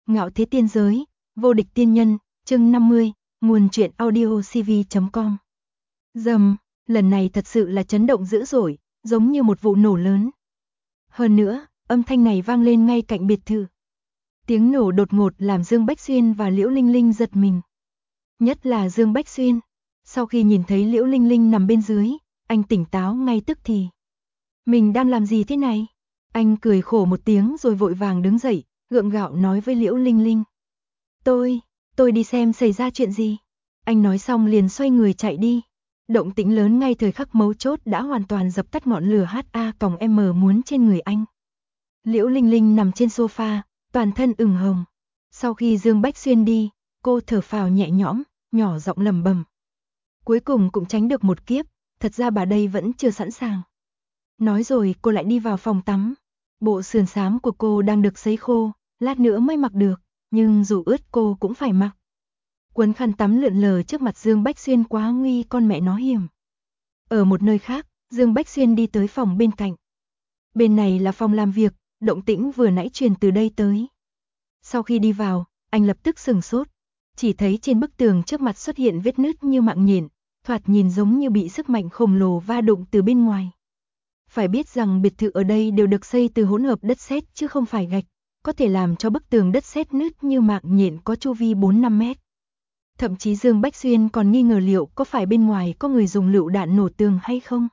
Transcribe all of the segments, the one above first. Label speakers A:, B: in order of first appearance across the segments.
A: Ngạo thế tiên giới, vô địch tiên nhân, chương 50, nguồn truyện audio cv.com. Dầm, lần này thật sự là chấn động dữ dội, giống như một vụ nổ lớn. Hơn nữa, âm thanh này vang lên ngay cạnh biệt thự. Tiếng nổ đột ngột làm Dương Bách Xuyên và Liễu Linh Linh giật mình. Nhất là Dương Bách Xuyên, sau khi nhìn thấy Liễu Linh Linh nằm bên dưới, anh tỉnh táo ngay tức thì. Mình đang làm gì thế này? Anh cười khổ một tiếng rồi vội vàng đứng dậy, gượng gạo nói với Liễu Linh Linh. Tôi đi xem xảy ra chuyện gì. Anh nói xong liền xoay người chạy đi. Động tĩnh lớn ngay thời khắc mấu chốt đã hoàn toàn dập tắt ngọn lửa HA-M muốn trên người anh. Liễu Linh Linh nằm trên sofa, toàn thân ửng hồng. Sau khi Dương Bách Xuyên đi, cô thở phào nhẹ nhõm, nhỏ giọng lẩm bẩm. Cuối cùng cũng tránh được một kiếp, thật ra bà đây vẫn chưa sẵn sàng. Nói rồi cô lại đi vào phòng tắm. Bộ sườn xám của cô đang được sấy khô, lát nữa mới mặc được, nhưng dù ướt cô cũng phải mặc. Quấn khăn tắm lượn lờ trước mặt Dương Bách Xuyên quá nguy con mẹ nó hiểm. Ở một nơi khác, Dương Bách Xuyên đi tới phòng bên cạnh. Bên này là phòng làm việc, động tĩnh vừa nãy truyền từ đây tới. Sau khi đi vào, anh lập tức sửng sốt. Chỉ thấy trên bức tường trước mặt xuất hiện vết nứt như mạng nhện, thoạt nhìn giống như bị sức mạnh khổng lồ va đụng từ bên ngoài. Phải biết rằng biệt thự ở đây đều được xây từ hỗn hợp đất sét chứ không phải gạch, có thể làm cho bức tường đất sét nứt như mạng nhện có chu vi 4-5 mét. Thậm chí Dương Bách Xuyên còn nghi ngờ liệu có phải bên ngoài có người dùng lựu đạn nổ tường hay không.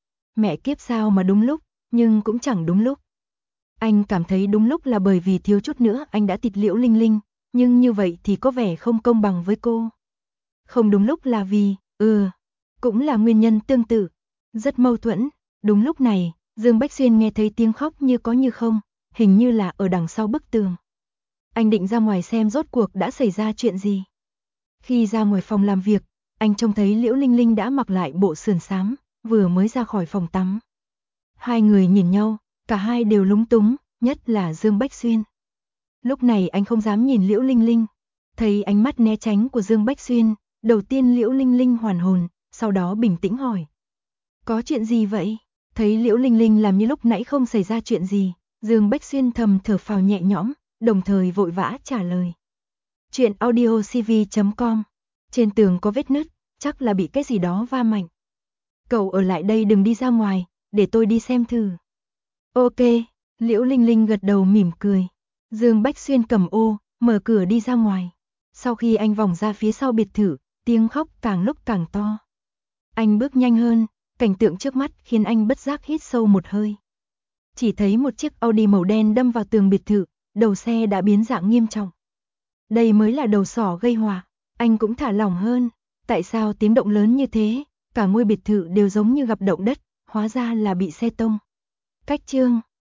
A: Mẹ kiếp sao mà đúng lúc, nhưng cũng chẳng đúng lúc. Anh cảm thấy đúng lúc là bởi vì thiếu chút nữa anh đã thịt Liễu Linh Linh, nhưng như vậy thì có vẻ không công bằng với cô. Không đúng lúc là vì, cũng là nguyên nhân tương tự, rất mâu thuẫn. Đúng lúc này, Dương Bách Xuyên nghe thấy tiếng khóc như có như không, hình như là ở đằng sau bức tường. Anh định ra ngoài xem rốt cuộc đã xảy ra chuyện gì. Khi ra ngoài phòng làm việc, anh trông thấy Liễu Linh Linh đã mặc lại bộ sườn xám, vừa mới ra khỏi phòng tắm. Hai người nhìn nhau, cả hai đều lúng túng, nhất là Dương Bách Xuyên. Lúc này anh không dám nhìn Liễu Linh Linh. Thấy ánh mắt né tránh của Dương Bách Xuyên, đầu tiên Liễu Linh Linh hoàn hồn, sau đó bình tĩnh hỏi. Có chuyện gì vậy? Thấy Liễu Linh Linh làm như lúc nãy không xảy ra chuyện gì, Dương Bách Xuyên thầm thở phào nhẹ nhõm, đồng thời vội vã trả lời. Chuyện audio cv.com. Trên tường có vết nứt, chắc là bị cái gì đó va mạnh. Cậu ở lại đây đừng đi ra ngoài, để tôi đi xem thử. Ok, Liễu Linh Linh gật đầu mỉm cười. Dương Bách Xuyên cầm ô, mở cửa đi ra ngoài. Sau khi anh vòng ra phía sau biệt thự, tiếng khóc càng lúc càng to. Anh bước nhanh hơn, cảnh tượng trước mắt khiến anh bất giác hít sâu một hơi. Chỉ thấy một chiếc Audi màu đen đâm vào tường biệt thự, đầu xe đã biến dạng nghiêm trọng. Đây mới là đầu sỏ gây họa, anh cũng thả lỏng hơn. Tại sao tiếng động lớn như thế, cả ngôi biệt thự đều giống như gặp động đất, hóa ra là bị xe tông. Cách chương